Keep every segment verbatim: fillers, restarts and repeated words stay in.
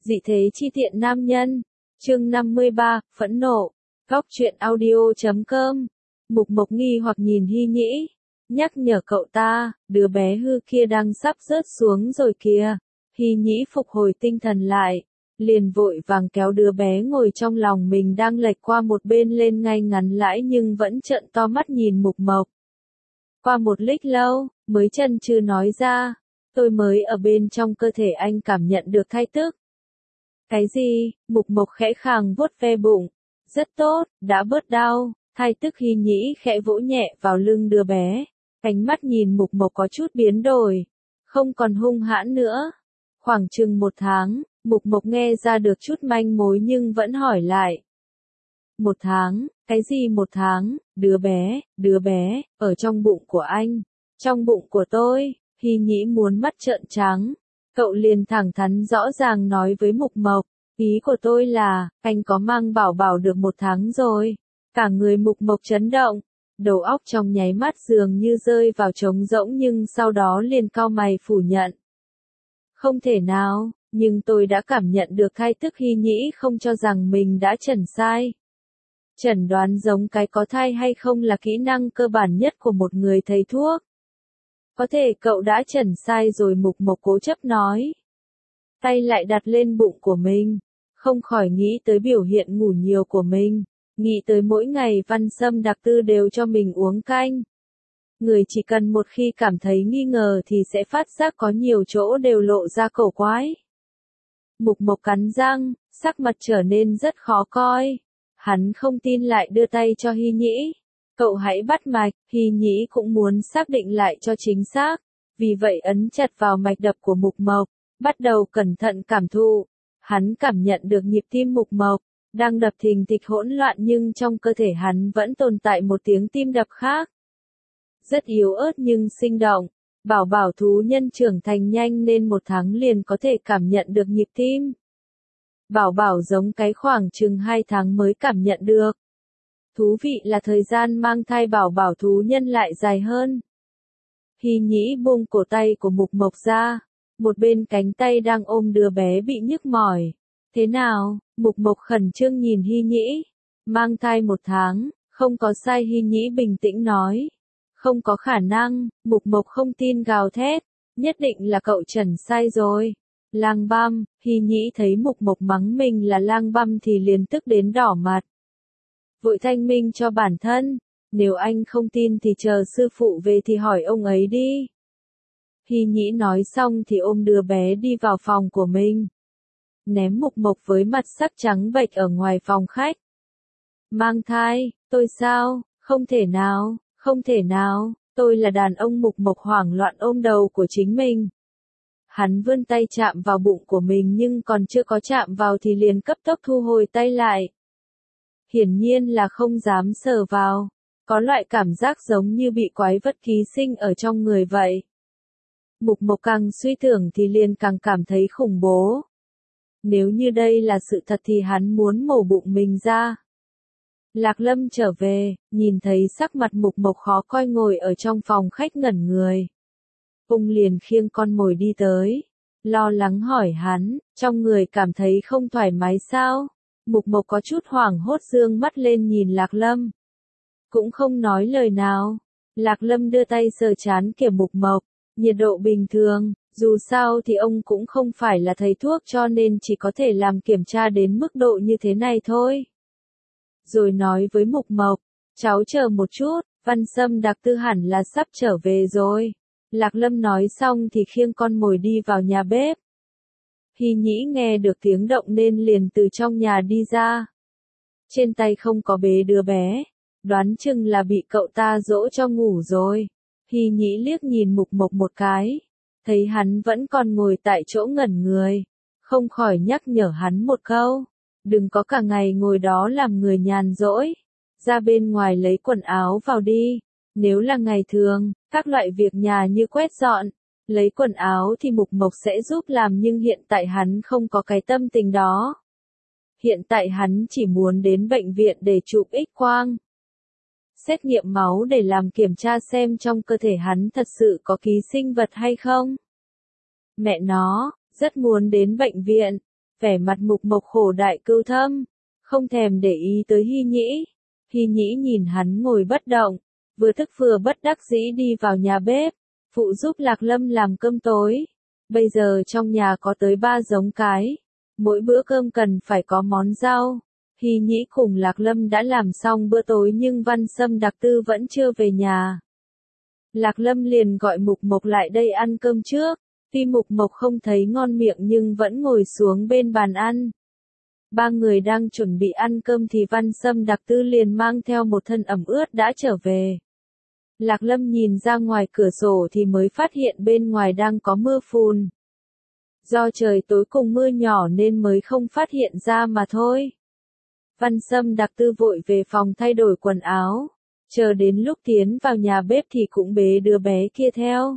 Dị thế chi tiện nam nhân. Chương năm mươi ba, phẫn nộ. Góc truyện audio chấm com. Mục Mộc nghi hoặc nhìn Hy Nhĩ, nhắc nhở cậu ta, đứa bé hư kia đang sắp rớt xuống rồi kìa. Hy Nhĩ phục hồi tinh thần lại, liền vội vàng kéo đứa bé ngồi trong lòng mình đang lệch qua một bên lên ngay ngắn lãi nhưng vẫn trợn to mắt nhìn Mục Mộc. Qua một lích lâu, mới chân chưa nói ra, tôi mới ở bên trong cơ thể anh cảm nhận được thai tức. Cái gì? Mục Mộc khẽ khàng vuốt ve bụng. Rất tốt, đã bớt đau. Thai tức. Hy Nhĩ khẽ vỗ nhẹ vào lưng đứa bé. Ánh mắt nhìn Mục Mộc có chút biến đổi. Không còn hung hãn nữa. Khoảng chừng một tháng, Mục Mộc nghe ra được chút manh mối nhưng vẫn hỏi lại. Một tháng? Cái gì một tháng? Đứa bé, đứa bé, ở trong bụng của anh. Trong bụng của tôi. Hy Nhĩ muốn mắt trợn trắng. Cậu liền thẳng thắn rõ ràng nói với Mục Mộc, ý của tôi là, anh có mang bảo bảo được một tháng rồi. Cả người Mục Mộc chấn động, đầu óc trong nháy mắt dường như rơi vào trống rỗng nhưng sau đó liền cau mày phủ nhận. Không thể nào, nhưng tôi đã cảm nhận được thai tức. Hy Nhĩ không cho rằng mình đã chẩn sai. Chẩn đoán giống cái có thai hay không là kỹ năng cơ bản nhất của một người thầy thuốc. Có thể cậu đã chẩn sai rồi. Mục Mộc cố chấp nói. Tay lại đặt lên bụng của mình, không khỏi nghĩ tới biểu hiện ngủ nhiều của mình, nghĩ tới mỗi ngày Văn Sâm đặc tư đều cho mình uống canh. Người chỉ cần một khi cảm thấy nghi ngờ thì sẽ phát giác có nhiều chỗ đều lộ ra cổ quái. Mục Mộc cắn răng, sắc mặt trở nên rất khó coi. Hắn không tin lại đưa tay cho Hy Nhĩ. Cậu hãy bắt mạch. Hy Nhĩ cũng muốn xác định lại cho chính xác. Vì vậy ấn chặt vào mạch đập của Mục Mộc, bắt đầu cẩn thận cảm thụ. Hắn cảm nhận được nhịp tim Mục Mộc đang đập thình thịch hỗn loạn nhưng trong cơ thể hắn vẫn tồn tại một tiếng tim đập khác. Rất yếu ớt nhưng sinh động. Bảo bảo thú nhân trưởng thành nhanh nên một tháng liền có thể cảm nhận được nhịp tim. Bảo bảo giống cái khoảng chừng hai tháng mới cảm nhận được. Thú vị là thời gian mang thai bảo bảo thú nhân lại dài hơn. Hy Nhĩ buông cổ tay của Mục Mộc ra. Một bên cánh tay đang ôm đứa bé bị nhức mỏi. Thế nào? Mục Mộc khẩn trương nhìn Hy Nhĩ. Mang thai một tháng, không có sai. Hy Nhĩ bình tĩnh nói. Không có khả năng. Mục Mộc không tin gào thét. Nhất định là cậu chẩn sai rồi. Lang băm. Hy Nhĩ thấy Mục Mộc mắng mình là lang băm thì liền tức đến đỏ mặt. Vội thanh minh cho bản thân. Nếu anh không tin thì chờ sư phụ về thì hỏi ông ấy đi. Hy Nhĩ nói xong thì ôm đứa bé đi vào phòng của mình. Ném Mục Mộc với mặt sắc trắng bệch ở ngoài phòng khách. Mang thai, tôi sao? Không thể nào, không thể nào, tôi là đàn ông. Mục Mộc hoảng loạn ôm đầu của chính mình. Hắn vươn tay chạm vào bụng của mình nhưng còn chưa có chạm vào thì liền cấp tốc thu hồi tay lại. Hiển nhiên là không dám sờ vào. Có loại cảm giác giống như bị quái vật ký sinh ở trong người vậy. Mục Mộc càng suy tưởng thì liền càng cảm thấy khủng bố. Nếu như đây là sự thật thì hắn muốn mổ bụng mình ra. Lạc Lâm trở về, nhìn thấy sắc mặt Mục Mộc khó coi ngồi ở trong phòng khách ngẩn người. Ông liền khiêng con mồi đi tới. Lo lắng hỏi hắn, trong người cảm thấy không thoải mái sao? Mục Mộc có chút hoảng hốt dương mắt lên nhìn Lạc Lâm. Cũng không nói lời nào. Lạc Lâm đưa tay sờ trán của Mục Mộc. Nhiệt độ bình thường, dù sao thì ông cũng không phải là thầy thuốc cho nên chỉ có thể làm kiểm tra đến mức độ như thế này thôi. Rồi nói với Mục Mộc, cháu chờ một chút, Văn Sâm đặc tư hẳn là sắp trở về rồi. Lạc Lâm nói xong thì khiêng con mồi đi vào nhà bếp. Hy Nhĩ nghe được tiếng động nên liền từ trong nhà đi ra. Trên tay không có bế đứa bé, đoán chừng là bị cậu ta dỗ cho ngủ rồi. Hy Nhĩ liếc nhìn Mục Mộc một cái, thấy hắn vẫn còn ngồi tại chỗ ngẩn người, không khỏi nhắc nhở hắn một câu, đừng có cả ngày ngồi đó làm người nhàn rỗi, ra bên ngoài lấy quần áo vào đi. Nếu là ngày thường, các loại việc nhà như quét dọn, lấy quần áo thì Mục Mộc sẽ giúp làm nhưng hiện tại hắn không có cái tâm tình đó. Hiện tại hắn chỉ muốn đến bệnh viện để chụp X-quang, xét nghiệm máu để làm kiểm tra xem trong cơ thể hắn thật sự có ký sinh vật hay không. Mẹ nó, rất muốn đến bệnh viện. vẻ mặt Mục Mộc khổ đại cưu thâm, không thèm để ý tới Hy Nhĩ. Hy Nhĩ nhìn hắn ngồi bất động, vừa thức vừa bất đắc dĩ đi vào nhà bếp, phụ giúp Lạc Lâm làm cơm tối. Bây giờ trong nhà có tới ba giống cái, mỗi bữa cơm cần phải có món rau. Hy Nhĩ cùng Lạc Lâm đã làm xong bữa tối nhưng Văn Sâm Đặc Tư vẫn chưa về nhà. Lạc Lâm liền gọi Mục Mộc lại đây ăn cơm trước, tuy Mục Mộc không thấy ngon miệng nhưng vẫn ngồi xuống bên bàn ăn. Ba người đang chuẩn bị ăn cơm thì Văn Sâm Đặc Tư liền mang theo một thân ẩm ướt đã trở về. Lạc Lâm nhìn ra ngoài cửa sổ thì mới phát hiện bên ngoài đang có mưa phùn. Do trời tối cùng mưa nhỏ nên mới không phát hiện ra mà thôi. Văn Sâm Đặc Tư vội về phòng thay đổi quần áo, chờ đến lúc tiến vào nhà bếp thì cũng bế đứa bé kia theo.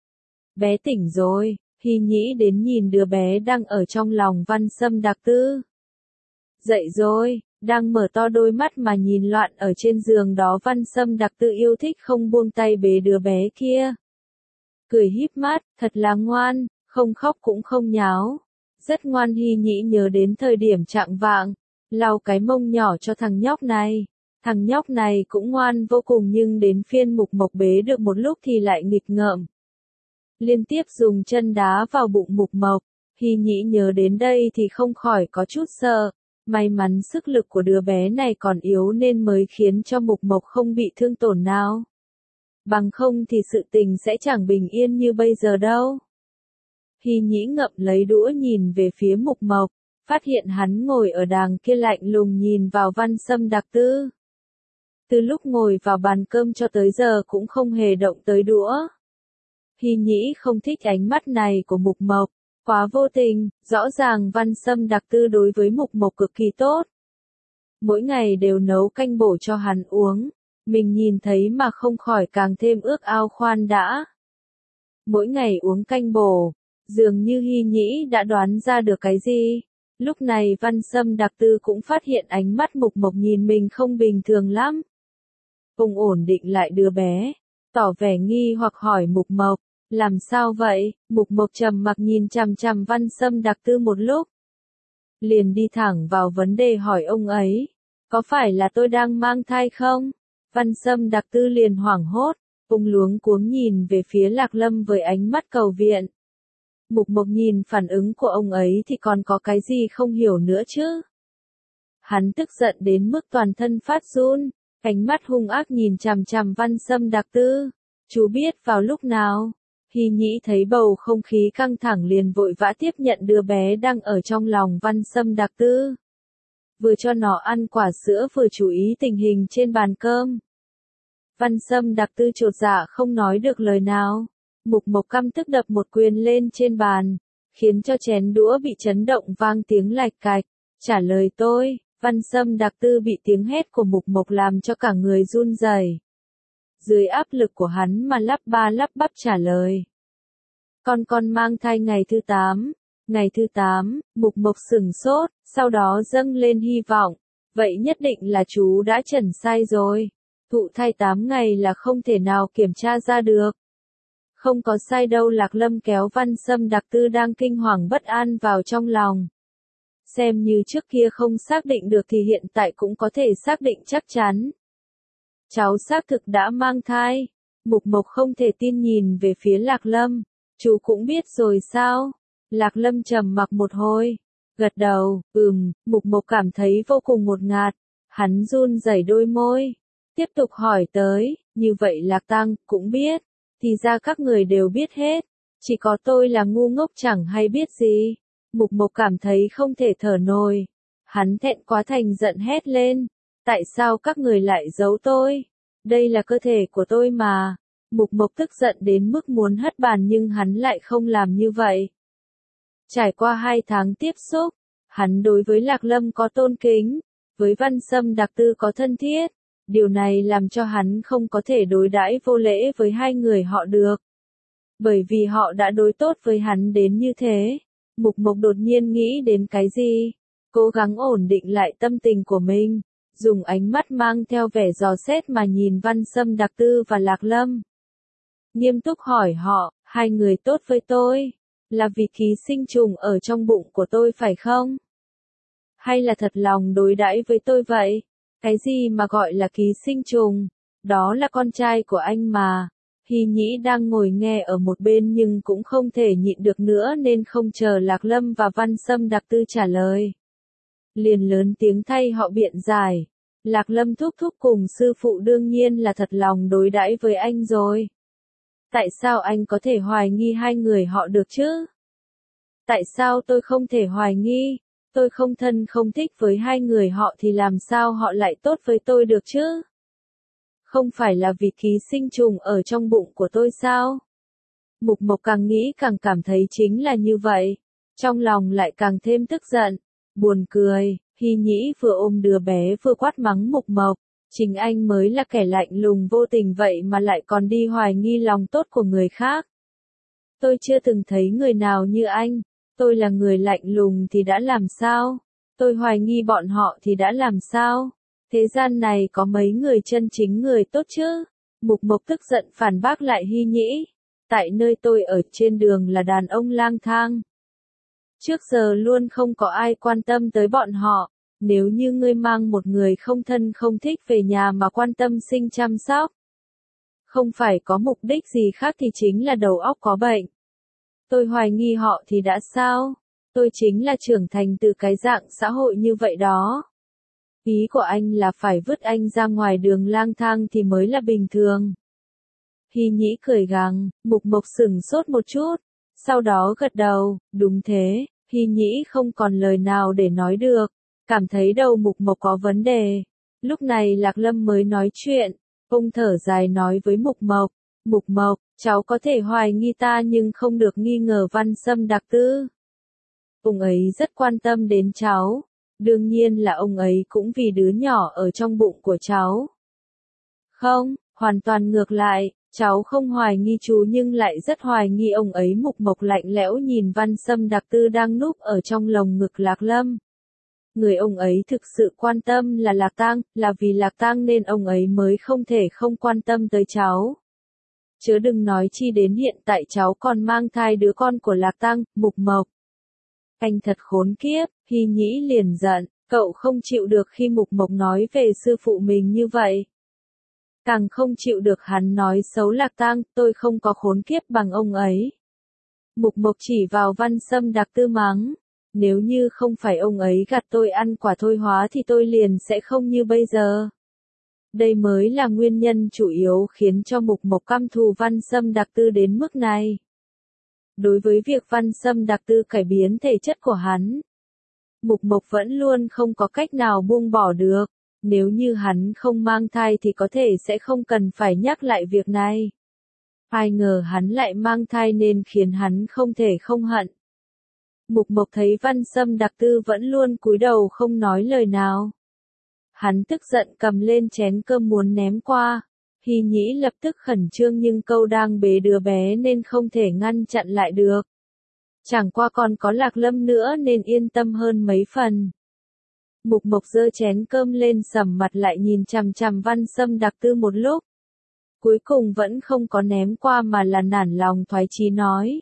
Bé tỉnh rồi, Hy Nhĩ đến nhìn đứa bé đang ở trong lòng Văn Sâm Đặc Tư. Dậy rồi, đang mở to đôi mắt mà nhìn loạn ở trên giường đó Văn Sâm Đặc Tư yêu thích không buông tay bế đứa bé kia. Cười híp mắt, thật là ngoan, không khóc cũng không nháo. Rất ngoan. Hy Nhĩ nhớ đến thời điểm trạng vạng, lau cái mông nhỏ cho thằng nhóc này. Thằng nhóc này cũng ngoan vô cùng nhưng đến phiên Mục Mộc bế được một lúc thì lại nghịch ngợm. Liên tiếp dùng chân đá vào bụng Mục Mộc. Hy Nhĩ nhớ đến đây thì không khỏi có chút sợ. May mắn sức lực của đứa bé này còn yếu nên mới khiến cho Mục Mộc không bị thương tổn nào. Bằng không thì sự tình sẽ chẳng bình yên như bây giờ đâu. Hy Nhĩ ngậm lấy đũa nhìn về phía Mục Mộc, phát hiện hắn ngồi ở đàng kia lạnh lùng nhìn vào Văn Sâm Đặc Tư. Từ lúc ngồi vào bàn cơm cho tới giờ cũng không hề động tới đũa. Hy Nhĩ không thích ánh mắt này của Mục Mộc. Quá vô tình, rõ ràng Văn Sâm Đặc Tư đối với Mục Mộc cực kỳ tốt. Mỗi ngày đều nấu canh bổ cho hắn uống, mình nhìn thấy mà không khỏi càng thêm ước ao khoan đã. Mỗi ngày uống canh bổ, dường như Hy Nhĩ đã đoán ra được cái gì. Lúc này Văn Sâm Đặc Tư cũng phát hiện ánh mắt Mục Mộc nhìn mình không bình thường lắm. Ông ổn định lại đứa bé, tỏ vẻ nghi hoặc hỏi Mục Mộc. Làm sao vậy? Mục Mộc trầm mặc nhìn chằm chằm Văn Sâm Đặc Tư một lúc. Liền đi thẳng vào vấn đề hỏi ông ấy. Có phải là tôi đang mang thai không? Văn Sâm Đặc Tư liền hoảng hốt, ông luống cuống nhìn về phía Lạc Lâm với ánh mắt cầu viện. Mục Mộc nhìn phản ứng của ông ấy thì còn có cái gì không hiểu nữa chứ? Hắn tức giận đến mức toàn thân phát run, ánh mắt hung ác nhìn chằm chằm Văn Sâm Đặc Tư. Chú biết vào lúc nào? Hy Nhĩ thấy bầu không khí căng thẳng liền vội vã tiếp nhận đứa bé đang ở trong lòng Văn Sâm Đặc Tư. Vừa cho nó ăn quả sữa vừa chú ý tình hình trên bàn cơm. Văn Sâm Đặc Tư chột dạ không nói được lời nào. Mục Mộc căm tức đập một quyền lên trên bàn, khiến cho chén đũa bị chấn động vang tiếng lạch cạch. Trả lời tôi, Văn Sâm Đặc Tư bị tiếng hét của Mục Mộc làm cho cả người run rẩy. Dưới áp lực của hắn mà lắp ba lắp bắp trả lời. Con con mang thai ngày thứ tám. Ngày thứ tám, Mục Mộc sửng sốt, sau đó dâng lên hy vọng. Vậy nhất định là chú đã chẩn sai rồi. Thụ thai tám ngày là không thể nào kiểm tra ra được. Không có sai đâu. Lạc Lâm kéo Văn Sâm Đặc Tư đang kinh hoàng bất an vào trong lòng. Xem như trước kia không xác định được thì hiện tại cũng có thể xác định chắc chắn. Cháu xác thực đã mang thai. Mục Mộc không thể tin nhìn về phía Lạc Lâm. Chú cũng biết rồi sao? Lạc Lâm trầm mặc một hồi. Gật đầu, ừm, Mục Mộc cảm thấy vô cùng ngột ngạt. Hắn run rẩy đôi môi. Tiếp tục hỏi tới, như vậy Lạc Tăng cũng biết. Thì ra các người đều biết hết. Chỉ có tôi là ngu ngốc chẳng hay biết gì. Mục Mộc cảm thấy không thể thở nổi. Hắn thẹn quá thành giận hét lên. Tại sao các người lại giấu tôi? Đây là cơ thể của tôi mà. Mục Mộc tức giận đến mức muốn hất bàn nhưng hắn lại không làm như vậy. Trải qua hai tháng tiếp xúc, hắn đối với Lạc Lâm có tôn kính, với Văn Sâm Đặc Tư có thân thiết. Điều này làm cho hắn không có thể đối đãi vô lễ với hai người họ được. Bởi vì họ đã đối tốt với hắn đến như thế. Mục Mộc đột nhiên nghĩ đến cái gì? Cố gắng ổn định lại tâm tình của mình. Dùng ánh mắt mang theo vẻ dò xét mà nhìn Văn Sâm Đặc Tư và Lạc Lâm. Nghiêm túc hỏi họ, hai người tốt với tôi. Là vì ký sinh trùng ở trong bụng của tôi phải không? Hay là thật lòng đối đãi với tôi vậy? Cái gì mà gọi là ký sinh trùng? Đó là con trai của anh mà. Hy Nhĩ đang ngồi nghe ở một bên nhưng cũng không thể nhịn được nữa nên không chờ Lạc Lâm và Văn Sâm Đặc Tư trả lời. Liền lớn tiếng thay họ biện giải. Lạc Lâm thúc thúc cùng sư phụ đương nhiên là thật lòng đối đãi với anh rồi. Tại sao anh có thể hoài nghi hai người họ được chứ? Tại sao tôi không thể hoài nghi? Tôi không thân không thích với hai người họ thì làm sao họ lại tốt với tôi được chứ? Không phải là vì ký sinh trùng ở trong bụng của tôi sao? Mục Mộc càng nghĩ càng cảm thấy chính là như vậy. Trong lòng lại càng thêm tức giận. Buồn cười, Hy Nhĩ vừa ôm đứa bé vừa quát mắng Mục Mộc. Chính anh mới là kẻ lạnh lùng vô tình vậy mà lại còn đi hoài nghi lòng tốt của người khác. Tôi chưa từng thấy người nào như anh. Tôi là người lạnh lùng thì đã làm sao? Tôi hoài nghi bọn họ thì đã làm sao? Thế gian này có mấy người chân chính người tốt chứ? Mục Mộc tức giận phản bác lại Hy Nhĩ. Tại nơi tôi ở trên đường là đàn ông lang thang. Trước giờ luôn không có ai quan tâm tới bọn họ. Nếu như ngươi mang một người không thân không thích về nhà mà quan tâm sinh chăm sóc. Không phải có mục đích gì khác thì chính là đầu óc có bệnh. Tôi hoài nghi họ thì đã sao? Tôi chính là trưởng thành từ cái dạng xã hội như vậy đó. Ý của anh là phải vứt anh ra ngoài đường lang thang thì mới là bình thường. Hy Nhĩ cười gằn, Mục Mộc sửng sốt một chút. Sau đó gật đầu, đúng thế, Hy Nhĩ không còn lời nào để nói được. Cảm thấy đầu Mục Mộc có vấn đề. Lúc này Lạc Lâm mới nói chuyện. Ông thở dài nói với Mục Mộc. Mục Mộc, cháu có thể hoài nghi ta nhưng không được nghi ngờ Văn Sâm Đặc Tư. Ông ấy rất quan tâm đến cháu. Đương nhiên là ông ấy cũng vì đứa nhỏ ở trong bụng của cháu. Không, hoàn toàn ngược lại, cháu không hoài nghi chú nhưng lại rất hoài nghi ông ấy. Mục Mộc lạnh lẽo nhìn Văn Sâm Đặc Tư đang núp ở trong lồng ngực Lạc Lâm. Người ông ấy thực sự quan tâm là Lạc Tang, là vì Lạc Tang nên ông ấy mới không thể không quan tâm tới cháu. Chớ đừng nói chi đến hiện tại cháu còn mang thai đứa con của Lạc Tang. Mục Mộc. Anh thật khốn kiếp, Hy Nhĩ liền giận, cậu không chịu được khi Mục Mộc nói về sư phụ mình như vậy. Càng không chịu được hắn nói xấu Lạc Tang, tôi không có khốn kiếp bằng ông ấy. Mục Mộc chỉ vào Văn Sâm Đặc Tư mắng. Nếu như không phải ông ấy gạt tôi ăn quả thôi hóa thì tôi liền sẽ không như bây giờ. Đây mới là nguyên nhân chủ yếu khiến cho Mục Mộc căm thù Văn Sâm Đặc Tư đến mức này. Đối với việc Văn Sâm Đặc Tư cải biến thể chất của hắn, Mục Mộc vẫn luôn không có cách nào buông bỏ được. Nếu như hắn không mang thai thì có thể sẽ không cần phải nhắc lại việc này. Ai ngờ hắn lại mang thai nên khiến hắn không thể không hận. Mục Mộc thấy Văn Sâm Đặc Tư vẫn luôn cúi đầu không nói lời nào. Hắn tức giận cầm lên chén cơm muốn ném qua. Hy Nhĩ lập tức khẩn trương nhưng câu đang bế đứa bé nên không thể ngăn chặn lại được. Chẳng qua còn có Lạc Lâm nữa nên yên tâm hơn mấy phần. Mục Mộc giơ chén cơm lên sầm mặt lại nhìn chằm chằm Văn Sâm Đặc Tư một lúc. Cuối cùng vẫn không có ném qua mà là nản lòng thoái chí nói.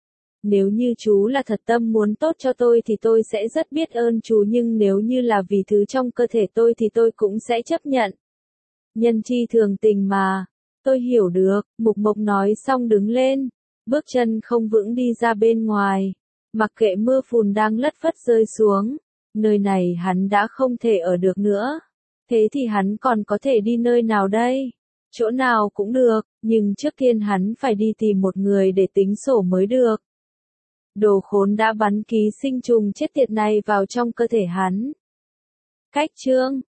Nếu như chú là thật tâm muốn tốt cho tôi thì tôi sẽ rất biết ơn chú nhưng nếu như là vì thứ trong cơ thể tôi thì tôi cũng sẽ chấp nhận. Nhân chi thường tình mà. Tôi hiểu được, Mục Mộc nói xong đứng lên. Bước chân không vững đi ra bên ngoài. Mặc kệ mưa phùn đang lất phất rơi xuống. Nơi này hắn đã không thể ở được nữa. Thế thì hắn còn có thể đi nơi nào đây? Chỗ nào cũng được, nhưng trước tiên hắn phải đi tìm một người để tính sổ mới được. Đồ khốn đã bắn ký sinh trùng chết tiệt này vào trong cơ thể hắn. Cách chương